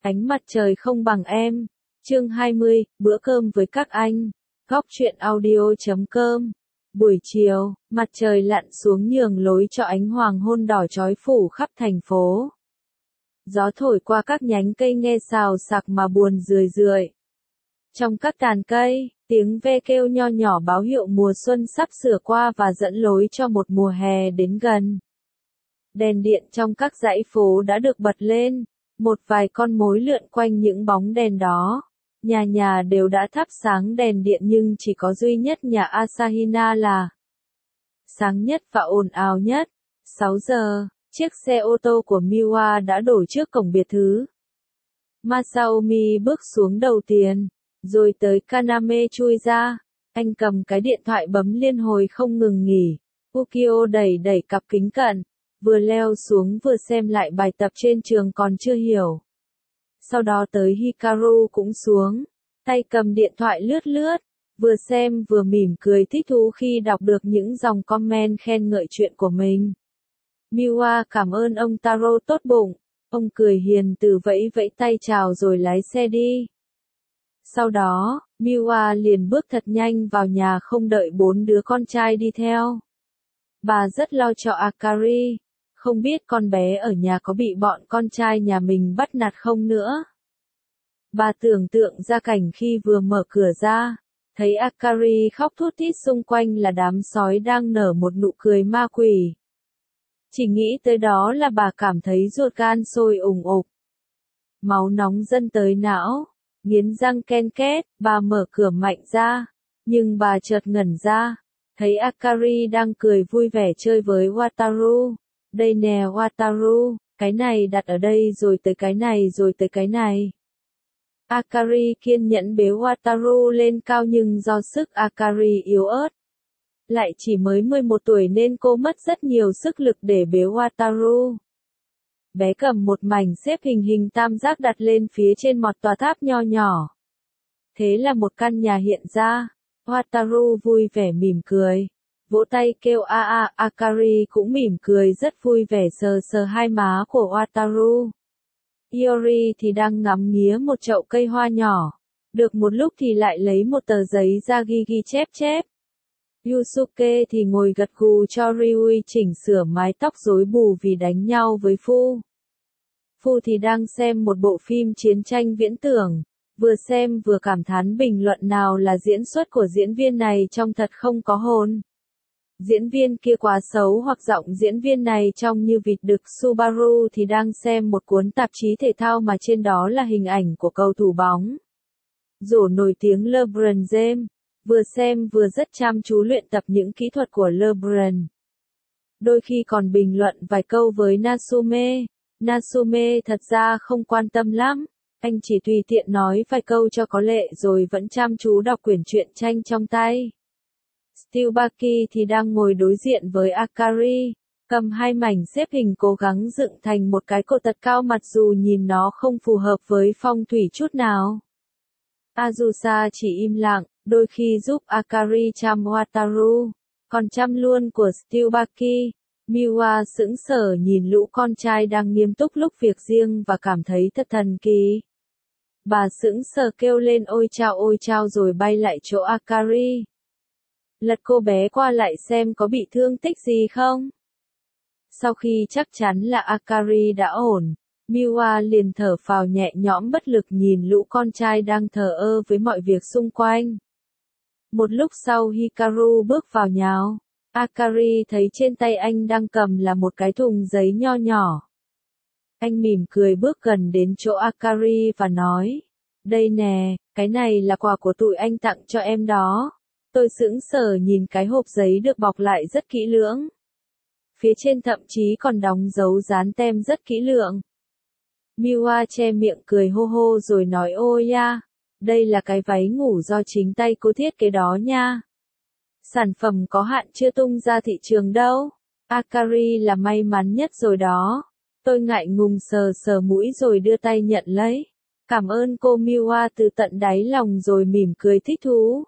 Ánh mặt trời không bằng em. Chương 20, bữa cơm với các anh. Góc truyện audio.com. Buổi chiều, mặt trời lặn xuống nhường lối cho ánh hoàng hôn đỏ chói phủ khắp thành phố. Gió thổi qua các nhánh cây nghe xào xạc mà buồn rười rượi. Trong các tàn cây, tiếng ve kêu nho nhỏ báo hiệu mùa xuân sắp sửa qua và dẫn lối cho một mùa hè đến gần. Đèn điện trong các dãy phố đã được bật lên, một vài con mối lượn quanh những bóng đèn đó. Nhà nhà đều đã thắp sáng đèn điện nhưng chỉ có duy nhất nhà Asahina là sáng nhất và ồn ào nhất. 6 giờ, chiếc xe ô tô của Miwa đã đổ trước cổng biệt thự. Masaomi bước xuống đầu tiên, rồi tới Kaname chui ra. Anh cầm cái điện thoại bấm liên hồi không ngừng nghỉ. Ukyo đẩy đẩy cặp kính cận, vừa leo xuống vừa xem lại bài tập trên trường còn chưa hiểu. Sau đó tới Hikaru cũng xuống, tay cầm điện thoại lướt lướt, vừa xem vừa mỉm cười thích thú khi đọc được những dòng comment khen ngợi chuyện của mình. Miwa cảm ơn ông Taro tốt bụng, ông cười hiền từ vẫy vẫy tay chào rồi lái xe đi. Sau đó, Miwa liền bước thật nhanh vào nhà không đợi 4 đứa con trai đi theo. Bà rất lo cho Akari, không biết con bé ở nhà có bị bọn con trai nhà mình bắt nạt không nữa. Bà tưởng tượng ra cảnh khi vừa mở cửa ra, thấy Akari khóc thút thít xung quanh là đám sói đang nở một nụ cười ma quỷ. Chỉ nghĩ tới đó là bà cảm thấy ruột gan sôi ủng ục. Máu nóng dâng tới não, nghiến răng ken két, bà mở cửa mạnh ra, nhưng bà chợt ngẩn ra, thấy Akari đang cười vui vẻ chơi với Wataru. Đây nè Wataru, cái này đặt ở đây rồi tới cái này rồi tới cái này. Akari kiên nhẫn bế Wataru lên cao nhưng do sức Akari yếu ớt. Lại chỉ mới 11 tuổi nên cô mất rất nhiều sức lực để bế Wataru. Bé cầm một mảnh xếp hình tam giác đặt lên phía trên một tòa tháp nho nhỏ. Thế là một căn nhà hiện ra. Wataru vui vẻ mỉm cười. Vỗ tay kêu a a, Akari cũng mỉm cười rất vui vẻ sờ sờ hai má của Wataru. Iori thì đang ngắm nghía một chậu cây hoa nhỏ. Được một lúc thì lại lấy một tờ giấy ra ghi chép chép. Yusuke thì ngồi gật gù cho Ryui chỉnh sửa mái tóc rối bù vì đánh nhau với Fu. Fu thì đang xem một bộ phim chiến tranh viễn tưởng, vừa xem vừa cảm thán bình luận nào là diễn xuất của diễn viên này trông thật không có hồn. Diễn viên kia quá xấu hoặc giọng diễn viên này trông như vịt đực. Subaru thì đang xem một cuốn tạp chí thể thao mà trên đó là hình ảnh của cầu thủ bóng rổ nổi tiếng LeBron James. Vừa xem vừa rất chăm chú luyện tập những kỹ thuật của LeBron. Đôi khi còn bình luận vài câu với Natsume. Natsume thật ra không quan tâm lắm, anh chỉ tùy tiện nói vài câu cho có lệ rồi vẫn chăm chú đọc quyển truyện tranh trong tay. Tsubaki thì đang ngồi đối diện với Akari, cầm hai mảnh xếp hình cố gắng dựng thành một cái cột thật cao mặc dù nhìn nó không phù hợp với phong thủy chút nào. Azusa chỉ im lặng, đôi khi giúp Akari chăm Wataru, còn chăm luôn của Tsubaki. Miwa sững sờ nhìn lũ con trai đang nghiêm túc lúc việc riêng và cảm thấy thật thần kỳ. Bà sững sờ kêu lên ôi chao rồi bay lại chỗ Akari. Lật cô bé qua lại xem có bị thương tích gì không. Sau khi chắc chắn là Akari đã ổn, Miwa liền thở phào nhẹ nhõm bất lực nhìn lũ con trai đang thờ ơ với mọi việc xung quanh. Một lúc sau Hikaru bước vào nhào. Akari thấy trên tay anh đang cầm là một cái thùng giấy nho nhỏ. Anh mỉm cười bước gần đến chỗ Akari và nói, đây nè, cái này là quà của tụi anh tặng cho em đó. Tôi sững sờ nhìn cái hộp giấy được bọc lại rất kỹ lưỡng. Phía trên thậm chí còn đóng dấu dán tem rất kỹ lưỡng. Miwa che miệng cười hô hô rồi nói ôi ya, đây là cái váy ngủ do chính tay cô thiết kế đó nha. Sản phẩm có hạn chưa tung ra thị trường đâu. Akari là may mắn nhất rồi đó. Tôi ngại ngùng sờ sờ mũi rồi đưa tay nhận lấy. Cảm ơn cô Miwa từ tận đáy lòng rồi mỉm cười thích thú.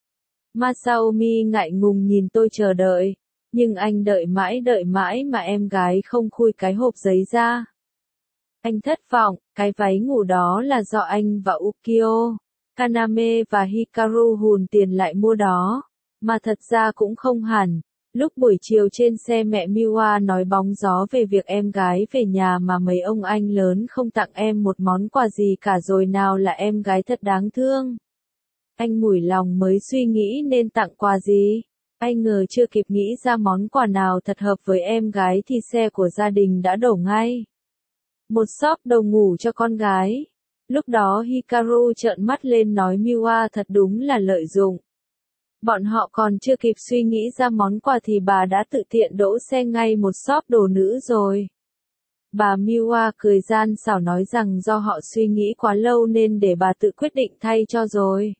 Masaomi ngại ngùng nhìn tôi chờ đợi. Nhưng anh đợi mãi mà em gái không khui cái hộp giấy ra. Anh thất vọng, cái váy ngủ đó là do anh và Ukyo, Kaname và Hikaru hùn tiền lại mua đó. Mà thật ra cũng không hẳn. Lúc buổi chiều trên xe mẹ Miwa nói bóng gió về việc em gái về nhà mà mấy ông anh lớn không tặng em một món quà gì cả rồi nào là em gái thật đáng thương. Anh mủi lòng mới suy nghĩ nên tặng quà gì. Anh ngờ chưa kịp nghĩ ra món quà nào thật hợp với em gái thì xe của gia đình đã đổ ngay. Một shop đồ ngủ cho con gái. Lúc đó Hikaru trợn mắt lên nói Miwa thật đúng là lợi dụng. Bọn họ còn chưa kịp suy nghĩ ra món quà thì bà đã tự tiện đỗ xe ngay một shop đồ nữ rồi. Bà Miwa cười gian xảo nói rằng do họ suy nghĩ quá lâu nên để bà tự quyết định thay cho rồi.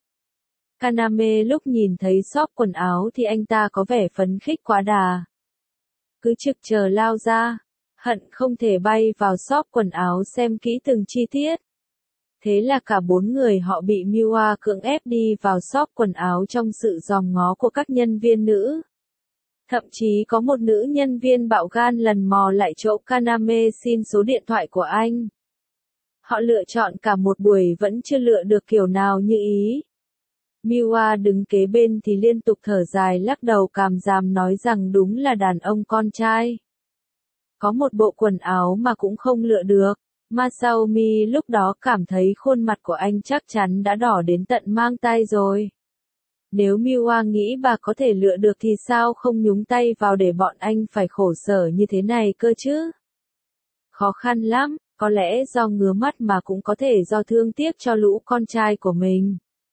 Kaname lúc nhìn thấy shop quần áo thì anh ta có vẻ phấn khích quá đà. Cứ trực chờ lao ra, hận không thể bay vào shop quần áo xem kỹ từng chi tiết. Thế là cả 4 người họ bị Miwa cưỡng ép đi vào shop quần áo trong sự dòm ngó của các nhân viên nữ. Thậm chí có một nữ nhân viên bạo gan lần mò lại chỗ Kaname xin số điện thoại của anh. Họ lựa chọn cả một buổi vẫn chưa lựa được kiểu nào như ý. Miwa đứng kế bên thì liên tục thở dài lắc đầu càm ràm nói rằng đúng là đàn ông con trai. Có một bộ quần áo mà cũng không lựa được. Masaomi lúc đó cảm thấy khuôn mặt của anh chắc chắn đã đỏ đến tận mang tai rồi. Nếu Miwa nghĩ bà có thể lựa được thì sao không nhúng tay vào để bọn anh phải khổ sở như thế này cơ chứ? Khó khăn lắm, có lẽ do ngứa mắt mà cũng có thể do thương tiếc cho lũ con trai của mình.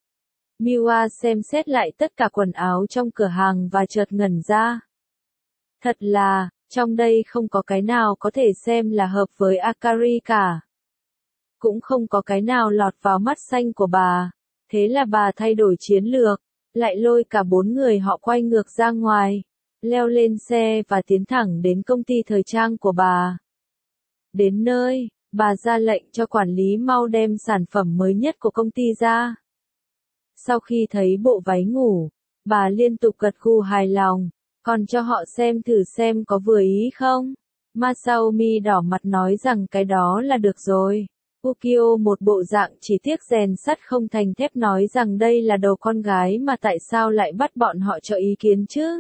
Miwa xem xét lại tất cả quần áo trong cửa hàng và chợt ngẩn ra. Thật là, trong đây không có cái nào có thể xem là hợp với Akari cả. Cũng không có cái nào lọt vào mắt xanh của bà. Thế là bà thay đổi chiến lược, lại lôi cả 4 người họ quay ngược ra ngoài, leo lên xe và tiến thẳng đến công ty thời trang của bà. Đến nơi, bà ra lệnh cho quản lý mau đem sản phẩm mới nhất của công ty ra. Sau khi thấy bộ váy ngủ, bà liên tục gật gù hài lòng. Còn cho họ xem thử xem có vừa ý không? Masaomi đỏ mặt nói rằng cái đó là được rồi. Ukyo một bộ dạng chỉ tiếc rèn sắt không thành thép nói rằng đây là đồ con gái mà tại sao lại bắt bọn họ cho ý kiến chứ?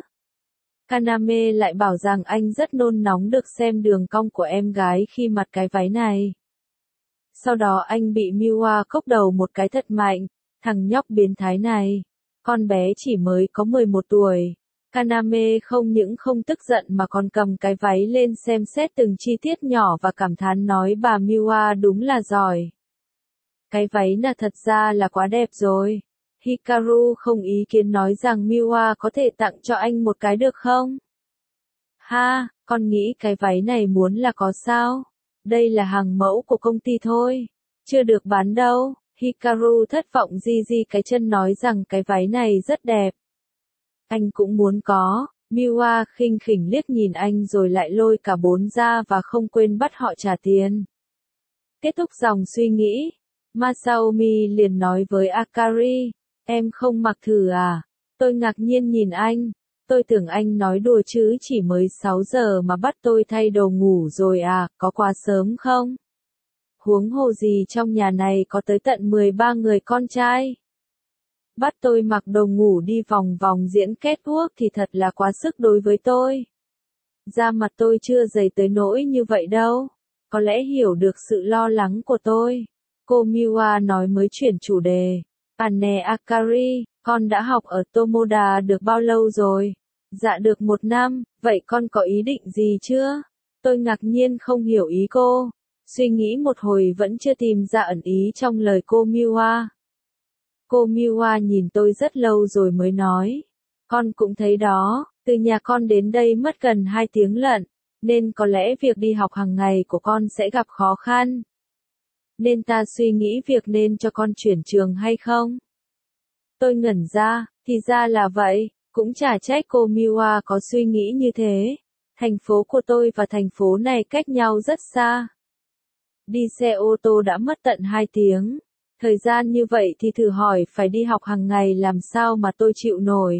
Kaname lại bảo rằng anh rất nôn nóng được xem đường cong của em gái khi mặc cái váy này. Sau đó anh bị Miwa cốc đầu một cái thật mạnh, thằng nhóc biến thái này. Con bé chỉ mới có 11 tuổi. Kaname không những không tức giận mà còn cầm cái váy lên xem xét từng chi tiết nhỏ và cảm thán nói bà Miwa đúng là giỏi. Cái váy là thật ra là quá đẹp rồi. Hikaru không ý kiến nói rằng Miwa có thể tặng cho anh một cái được không? Ha, con nghĩ cái váy này muốn là có sao? Đây là hàng mẫu của công ty thôi. Chưa được bán đâu. Hikaru thất vọng di cái chân nói rằng cái váy này rất đẹp. Anh cũng muốn có. Miwa khinh khỉnh liếc nhìn anh rồi lại lôi cả 4 ra và không quên bắt họ trả tiền. Kết thúc dòng suy nghĩ, Masaomi liền nói với Akari, em không mặc thử à? Tôi ngạc nhiên nhìn anh, tôi tưởng anh nói đùa chứ chỉ mới 6 giờ mà bắt tôi thay đồ ngủ rồi à, có quá sớm không? Huống hồ gì trong nhà này có tới tận 13 người con trai. Bắt tôi mặc đồ ngủ đi vòng vòng diễn catwalk thì thật là quá sức đối với tôi. Da mặt tôi chưa dày tới nỗi như vậy đâu. Có lẽ hiểu được sự lo lắng của tôi. Cô Miwa nói mới chuyển chủ đề. Nè Akari, con đã học ở Tomoda được bao lâu rồi? Dạ được 1 năm, vậy con có ý định gì chưa? Tôi ngạc nhiên không hiểu ý cô. Suy nghĩ một hồi vẫn chưa tìm ra ẩn ý trong lời cô Miwa. Cô Miwa nhìn tôi rất lâu rồi mới nói. Con cũng thấy đó, từ nhà con đến đây mất gần 2 tiếng lận, nên có lẽ việc đi học hàng ngày của con sẽ gặp khó khăn. Nên ta suy nghĩ việc nên cho con chuyển trường hay không? Tôi ngẩn ra, thì ra là vậy, cũng chả trách cô Miwa có suy nghĩ như thế. Thành phố của tôi và thành phố này cách nhau rất xa. Đi xe ô tô đã mất tận 2 tiếng. Thời gian như vậy thì thử hỏi phải đi học hàng ngày làm sao mà tôi chịu nổi.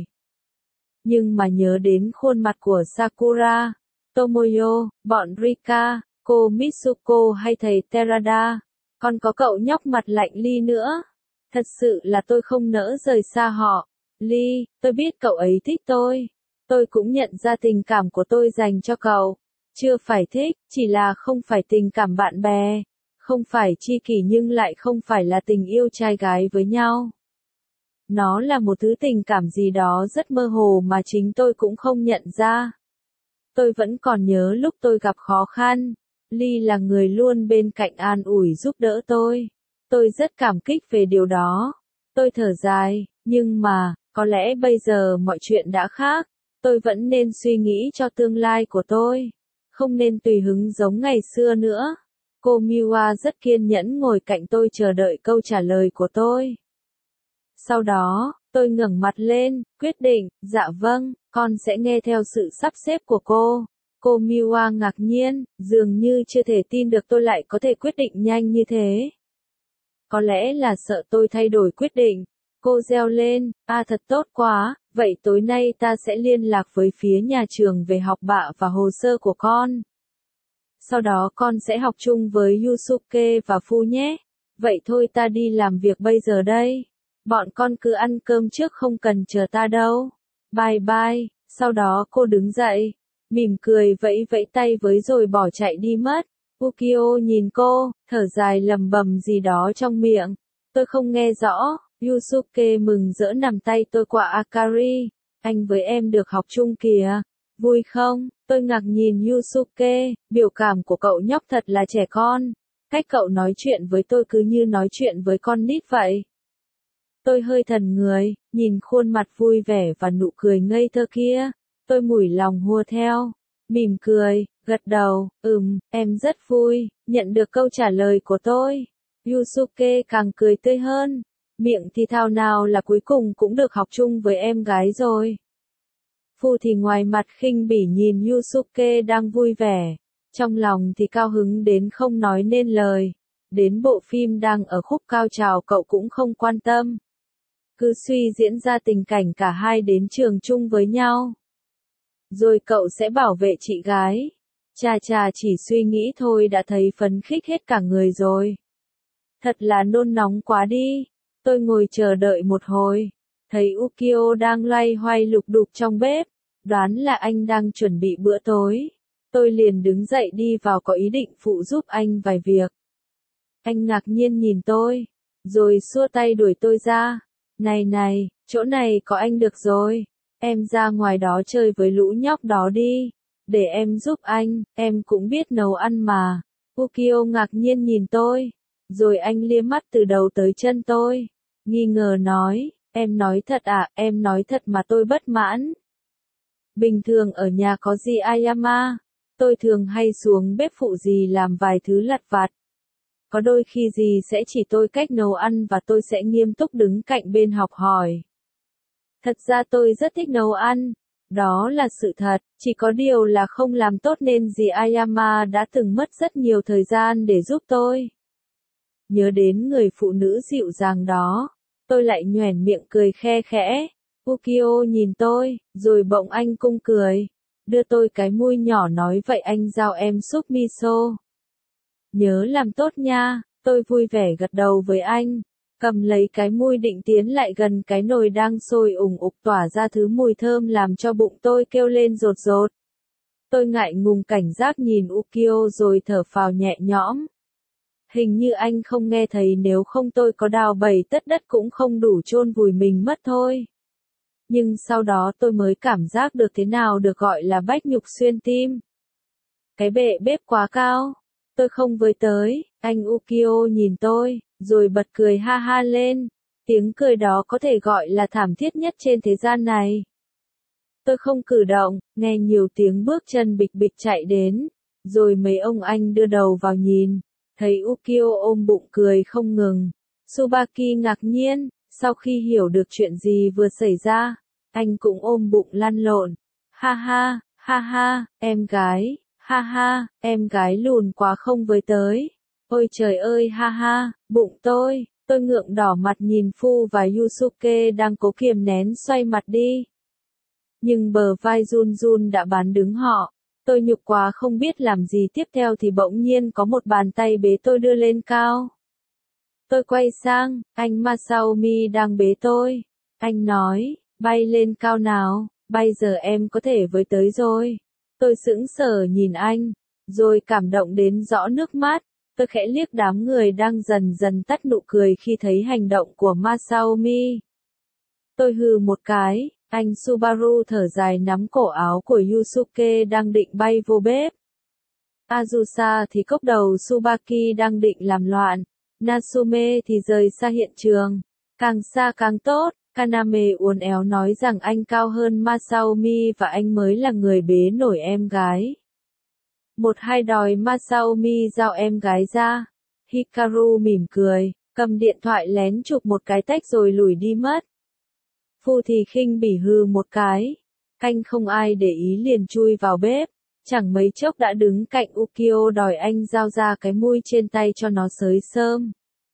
Nhưng mà nhớ đến khuôn mặt của Sakura, Tomoyo, bọn Rika, cô Mitsuko hay thầy Terada, còn có cậu nhóc mặt lạnh Lee nữa. Thật sự là tôi không nỡ rời xa họ. Lee, tôi biết cậu ấy thích tôi. Tôi cũng nhận ra tình cảm của tôi dành cho cậu. Chưa phải thích, chỉ là không phải tình cảm bạn bè. Không phải tri kỷ nhưng lại không phải là tình yêu trai gái với nhau. Nó là một thứ tình cảm gì đó rất mơ hồ mà chính tôi cũng không nhận ra. Tôi vẫn còn nhớ lúc tôi gặp khó khăn. Lee là người luôn bên cạnh an ủi giúp đỡ tôi. Tôi rất cảm kích về điều đó. Tôi thở dài, nhưng mà, có lẽ bây giờ mọi chuyện đã khác. Tôi vẫn nên suy nghĩ cho tương lai của tôi. Không nên tùy hứng giống ngày xưa nữa. Cô Miwa rất kiên nhẫn ngồi cạnh tôi chờ đợi câu trả lời của tôi. Sau đó, tôi ngẩng mặt lên, quyết định, dạ vâng, con sẽ nghe theo sự sắp xếp của cô. Cô Miwa ngạc nhiên, dường như chưa thể tin được tôi lại có thể quyết định nhanh như thế. Có lẽ là sợ tôi thay đổi quyết định. Cô reo lên, thật tốt quá, vậy tối nay ta sẽ liên lạc với phía nhà trường về học bạ và hồ sơ của con. Sau đó con sẽ học chung với Yusuke và Phu nhé. Vậy thôi ta đi làm việc bây giờ đây. Bọn con cứ ăn cơm trước không cần chờ ta đâu. Bye bye. Sau đó cô đứng dậy, mỉm cười vẫy vẫy tay với rồi bỏ chạy đi mất. Ukyo nhìn cô, thở dài lầm bầm gì đó trong miệng. Tôi không nghe rõ. Yusuke mừng rỡ nắm tay tôi qua Akari. Anh với em được học chung kìa. Vui không? Tôi ngạc nhìn Yusuke, biểu cảm của cậu nhóc thật là trẻ con. Cách cậu nói chuyện với tôi cứ như nói chuyện với con nít vậy. Tôi hơi thần người, nhìn khuôn mặt vui vẻ và nụ cười ngây thơ kia. Tôi mủi lòng hùa theo. Mỉm cười, gật đầu, em rất vui, nhận được câu trả lời của tôi. Yusuke càng cười tươi hơn. Miệng thì thào nào là cuối cùng cũng được học chung với em gái rồi. Phu thì ngoài mặt khinh bỉ nhìn Yusuke đang vui vẻ. Trong lòng thì cao hứng đến không nói nên lời. Đến bộ phim đang ở khúc cao trào cậu cũng không quan tâm. Cứ suy diễn ra tình cảnh cả hai đến trường chung với nhau. Rồi cậu sẽ bảo vệ chị gái. Chà chỉ suy nghĩ thôi đã thấy phấn khích hết cả người rồi. Thật là nôn nóng quá đi. Tôi ngồi chờ đợi một hồi. Thấy Ukyo đang loay hoay lục đục trong bếp. Đoán là anh đang chuẩn bị bữa tối. Tôi liền đứng dậy đi vào có ý định phụ giúp anh vài việc. Anh ngạc nhiên nhìn tôi. Rồi xua tay đuổi tôi ra. Này, chỗ này có anh được rồi. Em ra ngoài đó chơi với lũ nhóc đó đi. Để em giúp anh, em cũng biết nấu ăn mà. Ukyo ngạc nhiên nhìn tôi. Rồi anh liếc mắt từ đầu tới chân tôi. Nghi ngờ nói, em nói thật à, em nói thật mà tôi bất mãn. Bình thường ở nhà có gì Ayama, tôi thường hay xuống bếp phụ dì làm vài thứ lặt vặt. Có đôi khi dì sẽ chỉ tôi cách nấu ăn và tôi sẽ nghiêm túc đứng cạnh bên học hỏi. Thật ra tôi rất thích nấu ăn, đó là sự thật, chỉ có điều là không làm tốt nên dì Ayama đã từng mất rất nhiều thời gian để giúp tôi. Nhớ đến người phụ nữ dịu dàng đó, tôi lại nhoẻn miệng cười khe khẽ. Ukyo nhìn tôi, rồi bỗng anh cung cười, đưa tôi cái muôi nhỏ nói vậy anh giao em súp miso. Nhớ làm tốt nha, tôi vui vẻ gật đầu với anh, cầm lấy cái muôi định tiến lại gần cái nồi đang sôi ủng ục tỏa ra thứ mùi thơm làm cho bụng tôi kêu lên rột rột. Tôi ngại ngùng cảnh giác nhìn Ukyo rồi thở phào nhẹ nhõm. Hình như anh không nghe thấy nếu không tôi có đào bầy tất đất cũng không đủ chôn vùi mình mất thôi. Nhưng sau đó tôi mới cảm giác được thế nào được gọi là bách nhục xuyên tim. Cái bệ bếp quá cao. Tôi không với tới, anh Ukyo nhìn tôi, rồi bật cười ha ha lên. Tiếng cười đó có thể gọi là thảm thiết nhất trên thế gian này. Tôi không cử động, nghe nhiều tiếng bước chân bịch bịch chạy đến. Rồi mấy ông anh đưa đầu vào nhìn. Thấy Ukyo ôm bụng cười không ngừng. Tsubaki ngạc nhiên, sau khi hiểu được chuyện gì vừa xảy ra, anh cũng ôm bụng lăn lộn. Ha ha, em gái, ha, em gái lùn quá không với tới. Ôi trời ơi ha, bụng tôi ngượng đỏ mặt nhìn Phu và Yusuke đang cố kiềm nén xoay mặt đi. Nhưng bờ vai run run đã bán đứng họ. Tôi nhục quá không biết làm gì tiếp theo thì bỗng nhiên có một bàn tay bế tôi đưa lên cao. Tôi quay sang, anh Masaomi đang bế tôi. Anh nói, bay lên cao nào, bây giờ em có thể với tới rồi. Tôi sững sờ nhìn anh, rồi cảm động đến rõ nước mắt. Tôi khẽ liếc đám người đang dần dần tắt nụ cười khi thấy hành động của Masaomi. Tôi hừ một cái, anh Subaru thở dài nắm cổ áo của Yusuke đang định bay vô bếp. Azusa thì cốc đầu Tsubaki đang định làm loạn. Natsume thì rời xa hiện trường. Càng xa càng tốt. Kaname uốn éo nói rằng anh cao hơn Masaomi và anh mới là người bế nổi em gái. Một hai đòi Masaomi giao em gái ra. Hikaru mỉm cười, cầm điện thoại lén chụp một cái tách rồi lủi đi mất. Phu thì khinh bỉ hư một cái. Canh không ai để ý liền chui vào bếp. Chẳng mấy chốc đã đứng cạnh Ukio đòi anh giao ra cái mui trên tay cho nó xới xơm.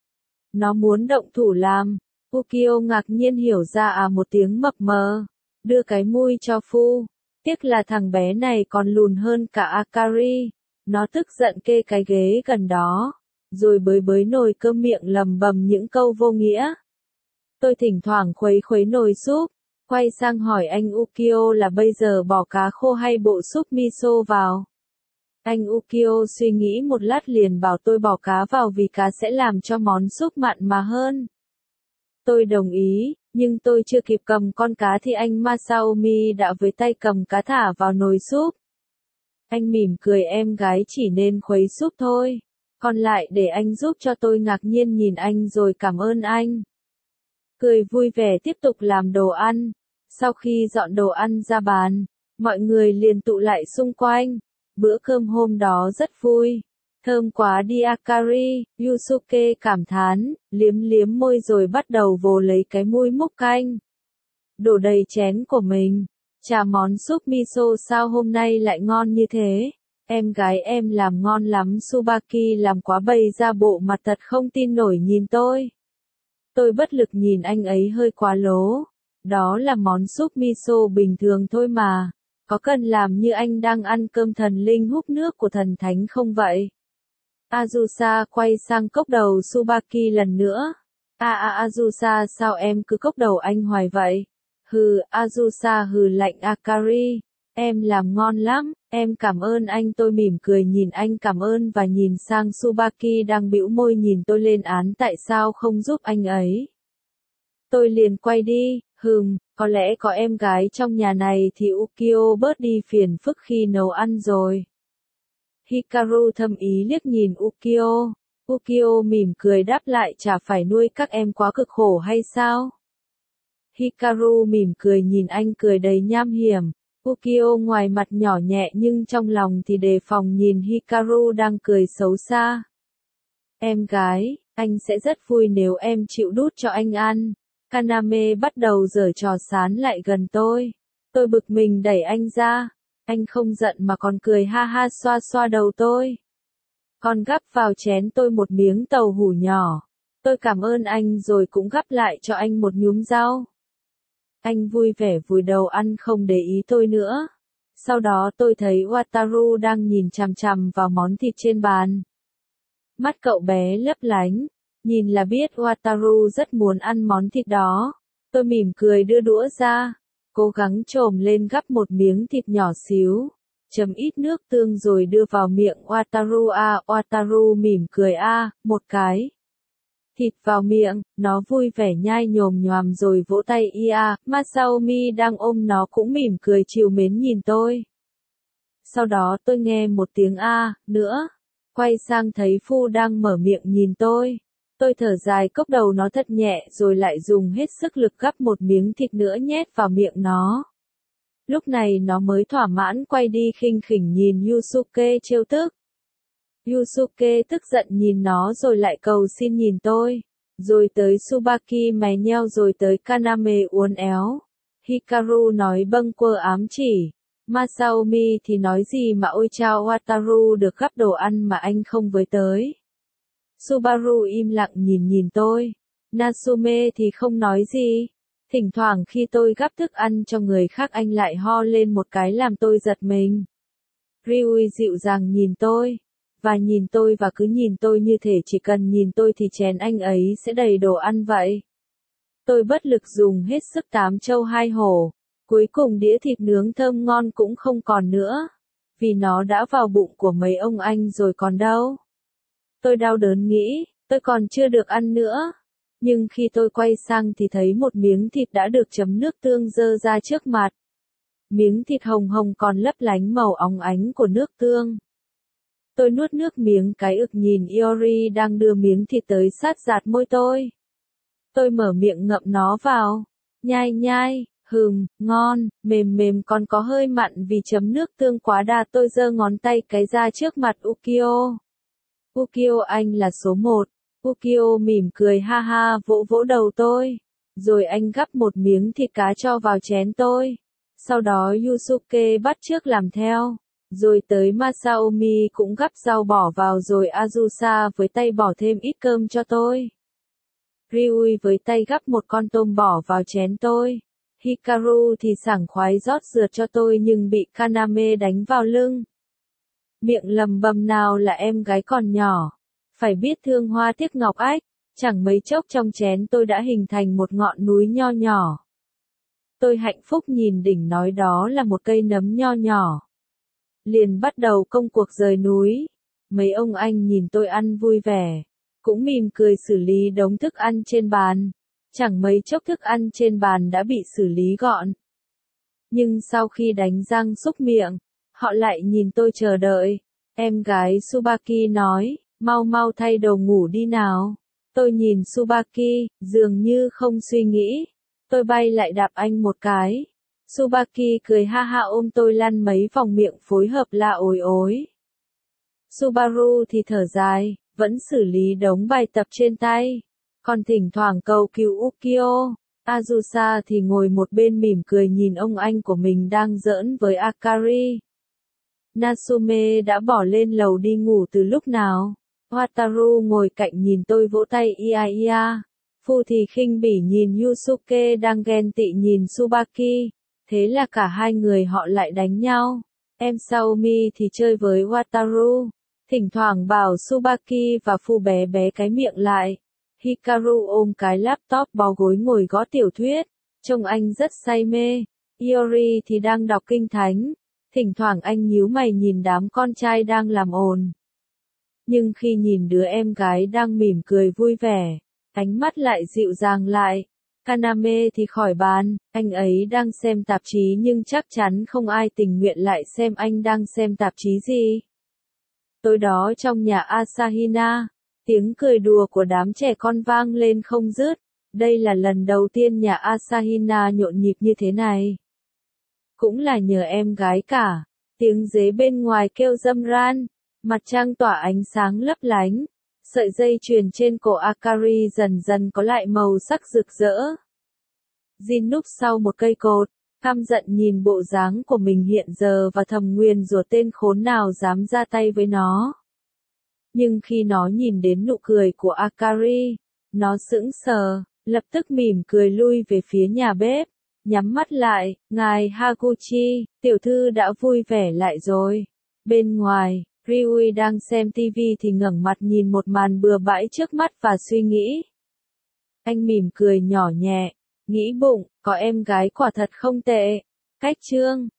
Nó muốn động thủ làm. Ukio ngạc nhiên hiểu ra một tiếng mập mờ. Đưa cái mui cho Phu. Tiếc là thằng bé này còn lùn hơn cả Akari. Nó tức giận kê cái ghế gần đó. Rồi bới bới nồi cơm miệng lầm bầm những câu vô nghĩa. Tôi thỉnh thoảng khuấy khuấy nồi súp. Quay sang hỏi anh Ukio là bây giờ bỏ cá khô hay bộ súp miso vào. Anh Ukio suy nghĩ một lát liền bảo tôi bỏ cá vào vì cá sẽ làm cho món súp mặn mà hơn. Tôi đồng ý, nhưng tôi chưa kịp cầm con cá thì anh Masaomi đã với tay cầm cá thả vào nồi súp. Anh mỉm cười em gái chỉ nên khuấy súp thôi. Còn lại để anh giúp cho tôi ngạc nhiên nhìn anh rồi cảm ơn anh. Cười vui vẻ tiếp tục làm đồ ăn. Sau khi dọn đồ ăn ra bàn, mọi người liền tụ lại xung quanh. Bữa cơm hôm đó rất vui. Thơm quá đi Akari, Yusuke cảm thán, liếm liếm môi rồi bắt đầu vồ lấy cái muôi múc canh. Đổ đầy chén của mình. Chà món súp miso sao hôm nay lại ngon như thế? Em gái em làm ngon lắm. Tsubaki làm quá bày ra bộ mặt thật không tin nổi nhìn tôi. Tôi bất lực nhìn anh ấy hơi quá lố. Đó là món súp miso bình thường thôi mà. Có cần làm như anh đang ăn cơm thần linh húp nước của thần thánh không vậy? Azusa quay sang cốc đầu Tsubaki lần nữa. Azusa sao em cứ cốc đầu anh hoài vậy? Hừ, Azusa hừ lạnh Akari. Em làm ngon lắm, em cảm ơn anh. Tôi mỉm cười nhìn anh cảm ơn và nhìn sang Tsubaki đang bĩu môi nhìn tôi lên án tại sao không giúp anh ấy. Tôi liền quay đi, có lẽ có em gái trong nhà này thì Ukio bớt đi phiền phức khi nấu ăn rồi. Hikaru thâm ý liếc nhìn Ukio. Ukio mỉm cười đáp lại chả phải nuôi các em quá cực khổ hay sao? Hikaru mỉm cười nhìn anh cười đầy nham hiểm. Ukio ngoài mặt nhỏ nhẹ nhưng trong lòng thì đề phòng nhìn Hikaru đang cười xấu xa. Em gái, anh sẽ rất vui nếu em chịu đút cho anh ăn. Kaname bắt đầu giở trò sán lại gần tôi. Tôi bực mình đẩy anh ra. Anh không giận mà còn cười ha ha xoa xoa đầu tôi. Còn gắp vào chén tôi một miếng tàu hủ nhỏ. Tôi cảm ơn anh rồi cũng gắp lại cho anh một nhúm rau. Anh vui vẻ vùi đầu ăn không để ý tôi nữa. Sau đó tôi thấy Wataru đang nhìn chằm chằm vào món thịt trên bàn. Mắt cậu bé lấp lánh. Nhìn là biết Wataru rất muốn ăn món thịt đó. Tôi mỉm cười đưa đũa ra. Cố gắng chồm lên gắp một miếng thịt nhỏ xíu. Chấm ít nước tương rồi đưa vào miệng Wataru. Wataru mỉm cười một cái. Thịt vào miệng, nó vui vẻ nhai nhồm nhoàm rồi vỗ tay Masaomi đang ôm nó cũng mỉm cười trìu mến nhìn tôi. Sau đó tôi nghe một tiếng nữa. Quay sang thấy Phu đang mở miệng nhìn tôi. Tôi thở dài cốc đầu nó thật nhẹ rồi lại dùng hết sức lực gắp một miếng thịt nữa nhét vào miệng nó. Lúc này nó mới thỏa mãn quay đi khinh khỉnh nhìn Yusuke trêu tức. Yusuke tức giận nhìn nó rồi lại cầu xin nhìn tôi. Rồi tới Tsubaki mè nheo rồi tới Kaname uốn éo. Hikaru nói bâng quơ ám chỉ. Masaomi thì nói gì mà ôi chao Wataru được gắp đồ ăn mà anh không với tới. Subaru im lặng nhìn tôi. Natsume thì không nói gì. Thỉnh thoảng khi tôi gắp thức ăn cho người khác anh lại ho lên một cái làm tôi giật mình. Ryui dịu dàng nhìn tôi, và cứ nhìn tôi như thể chỉ cần nhìn tôi thì chén anh ấy sẽ đầy đồ ăn vậy. Tôi bất lực dùng hết sức 8 trâu 2 hổ, cuối cùng đĩa thịt nướng thơm ngon cũng không còn nữa, vì nó đã vào bụng của mấy ông anh rồi còn đâu. Tôi đau đớn nghĩ, tôi còn chưa được ăn nữa. Nhưng khi tôi quay sang thì thấy một miếng thịt đã được chấm nước tương dơ ra trước mặt. Miếng thịt hồng hồng còn lấp lánh màu óng ánh của nước tương. Tôi nuốt nước miếng cái ực nhìn Iori đang đưa miếng thịt tới sát giạt môi tôi. Tôi mở miệng ngậm nó vào. Nhai nhai, ngon, mềm mềm còn có hơi mặn vì chấm nước tương quá đà. Tôi giơ ngón tay cái ra trước mặt Ukyo. Ukyo anh là số 1. Ukyo mỉm cười ha ha vỗ vỗ đầu tôi. Rồi anh gắp một miếng thịt cá cho vào chén tôi. Sau đó Yusuke bắt chước làm theo. Rồi tới Masaomi cũng gắp rau bỏ vào rồi Azusa với tay bỏ thêm ít cơm cho tôi. Ryui với tay gắp một con tôm bỏ vào chén tôi. Hikaru thì sảng khoái rót rượt cho tôi nhưng bị Kaname đánh vào lưng. Miệng lầm bầm nào là em gái còn nhỏ. Phải biết thương hoa tiếc ngọc ách. Chẳng mấy chốc trong chén tôi đã hình thành một ngọn núi nho nhỏ. Tôi hạnh phúc nhìn đỉnh nói đó là một cây nấm nho nhỏ. Liền bắt đầu công cuộc rời núi. Mấy ông anh nhìn tôi ăn vui vẻ. Cũng mỉm cười xử lý đống thức ăn trên bàn. Chẳng mấy chốc thức ăn trên bàn đã bị xử lý gọn. Nhưng sau khi đánh răng súc miệng, họ lại nhìn tôi chờ đợi. Em gái Tsubaki nói, mau mau thay đồ ngủ đi nào. Tôi nhìn Tsubaki, dường như không suy nghĩ. Tôi bay lại đạp anh một cái. Tsubaki cười ha ha ôm tôi lăn mấy vòng miệng phối hợp la ối ối. Subaru thì thở dài, vẫn xử lý đống bài tập trên tay. Còn thỉnh thoảng cầu cứu Ukyo. Azusa thì ngồi một bên mỉm cười nhìn ông anh của mình đang giỡn với Akari. Natsume đã bỏ lên lầu đi ngủ từ lúc nào. Wataru ngồi cạnh nhìn tôi vỗ tay ia ia. Phu thì khinh bỉ nhìn Yusuke đang ghen tị nhìn Tsubaki. Thế là cả hai người họ lại đánh nhau. Em Saomi thì chơi với Wataru. Thỉnh thoảng bảo Tsubaki và Phu bé bé cái miệng lại. Hikaru ôm cái laptop bó gối ngồi gõ tiểu thuyết. Trông anh rất say mê. Iori thì đang đọc kinh thánh. Thỉnh thoảng anh nhíu mày nhìn đám con trai đang làm ồn. Nhưng khi nhìn đứa em gái đang mỉm cười vui vẻ, ánh mắt lại dịu dàng lại. Kaname thì khỏi bàn, anh ấy đang xem tạp chí nhưng chắc chắn không ai tình nguyện lại xem anh đang xem tạp chí gì. Tối đó trong nhà Asahina, tiếng cười đùa của đám trẻ con vang lên không dứt. Đây là lần đầu tiên nhà Asahina nhộn nhịp như thế này. Cũng là nhờ em gái cả. Tiếng dế bên ngoài kêu râm ran. Mặt trăng tỏa ánh sáng lấp lánh. Sợi dây chuyền trên cổ Akari dần dần có lại màu sắc rực rỡ. Jin núp sau một cây cột, căm giận nhìn bộ dáng của mình hiện giờ và thầm nguyền rủa tên khốn nào dám ra tay với nó. Nhưng khi nó nhìn đến nụ cười của Akari, nó sững sờ, lập tức mỉm cười lui về phía nhà bếp, nhắm mắt lại, ngài Haguchi, tiểu thư đã vui vẻ lại rồi. Bên ngoài, Ryui đang xem TV thì ngẩng mặt nhìn một màn bừa bãi trước mắt và suy nghĩ. Anh mỉm cười nhỏ nhẹ, nghĩ bụng, có em gái quả thật không tệ. Cách chương